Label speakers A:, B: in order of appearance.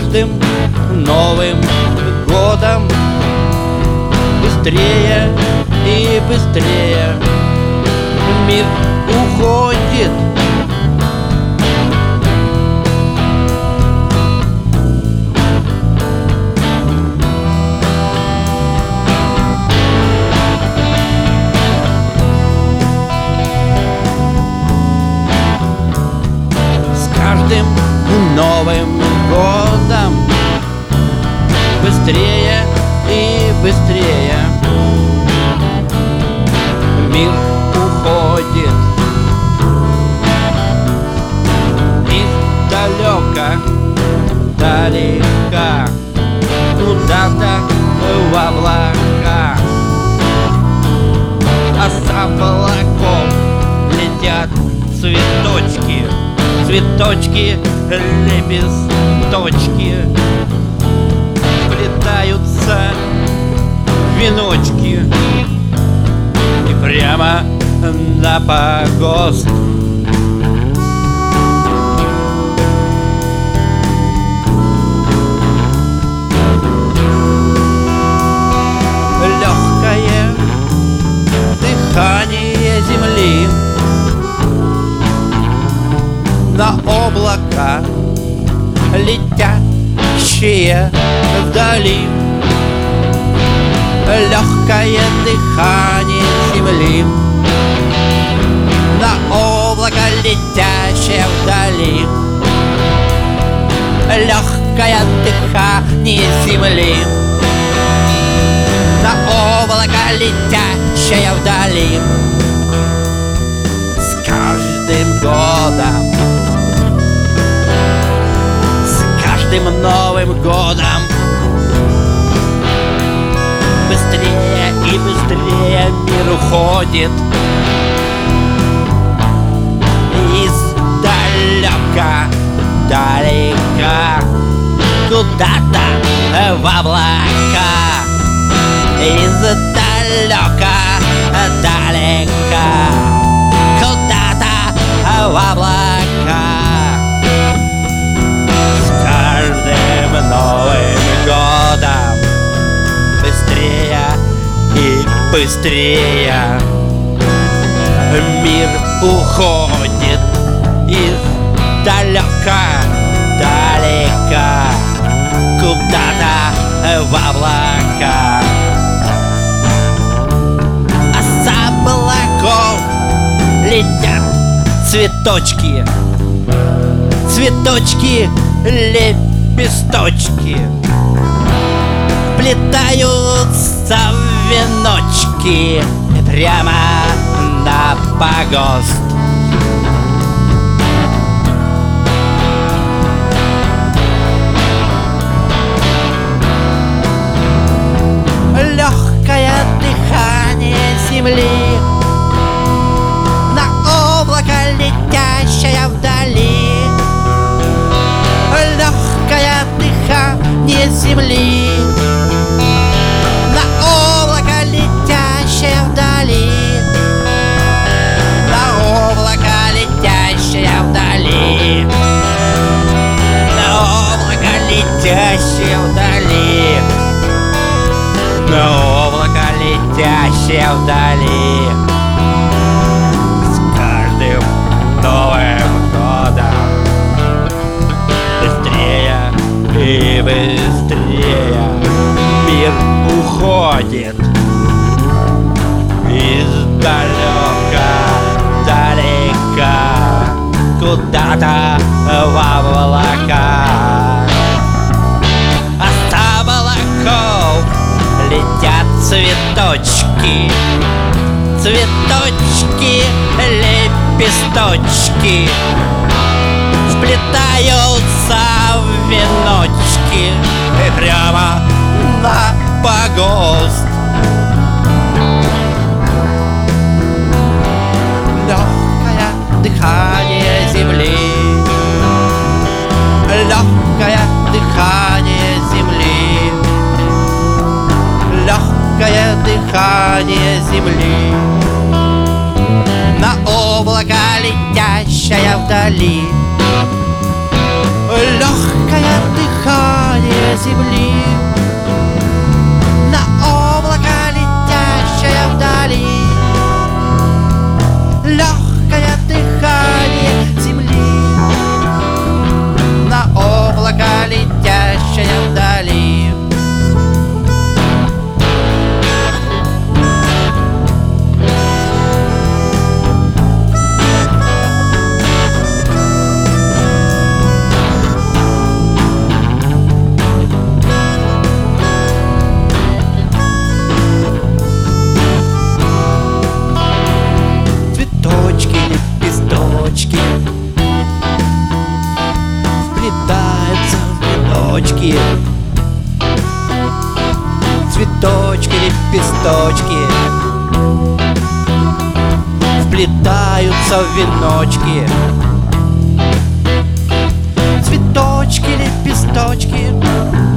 A: каждым Новым годом быстрее и быстрее мир уходит. С каждым Новым годом быстрее и быстрее мир уходит. Издалека, далека, куда-то в облака. А с облаков летят цветочки, цветочки, лепесточки, плетаются веночки и прямо на погост. Легкое дыхание земли на облака, летящие вдали. Легкое дыхание земли на облако, летящее вдали. Легкое дыхание земли на облако, летящее вдали. С каждым годом, с каждым Новым годом быстрее и быстрее мир уходит. Издалека, далека, куда-то в облака. Издалека, далека, куда-то в облака. С каждым Новым годом быстрее и быстрее мир уходит. Издалека, далека, куда-то в облака. А с облаков летят цветочки, цветочки, лепесточки, плетаются в веночки прямо на погост. Легкое дыхание земли на облако, летящее вдали. Легкое дыхание земли на облако, летящее вдали. На облако, летящее вдали. На облако, летящее вдали. На облако, летящее вдали. С каждым Новым годом быстрее и быстрее мир уходит. Издалека, далека, куда-то в облака. А с облаков летят цветочки, цветочки, лепесточки, сплетаются в веночки и прямо на погост. Легкое дыхание земли, легкое дыхание земли, легкое дыхание земли на облако, летящее вдали. Легкое дыхание дыхание земли. На облако, летящее вдали, легкое дыхание земли. На облако, летящее вдали. Лепесточки вплетаются в веночки. Цветочки, лепесточки вплетаются в веночки. Цветочки, лепесточки